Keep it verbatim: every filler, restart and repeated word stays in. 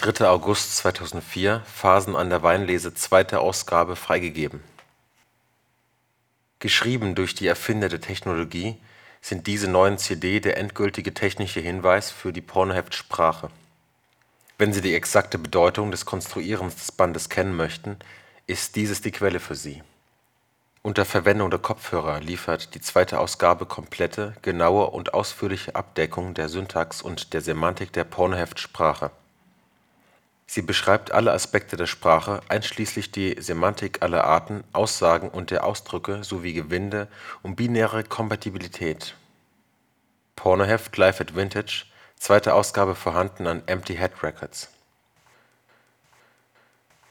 dritter August zweitausendvier, Phasen an der Weinlese zweite Ausgabe freigegeben. Geschrieben durch die Erfinder der Technologie sind diese neuen C D der endgültige technische Hinweis für die Pornoheftsprache. Wenn Sie die exakte Bedeutung des Konstruierens des Bandes kennen möchten, ist dieses die Quelle für Sie. Unter Verwendung der Kopfhörer liefert die zweite Ausgabe komplette, genaue und ausführliche Abdeckung der Syntax und der Semantik der Pornoheftsprache. Sie beschreibt alle Aspekte der Sprache, einschließlich die Semantik aller Arten, Aussagen und der Ausdrücke sowie Gewinde und binäre Kompatibilität. Pornoheft Live at Vintage, zweite Ausgabe vorhanden an Empty Head Records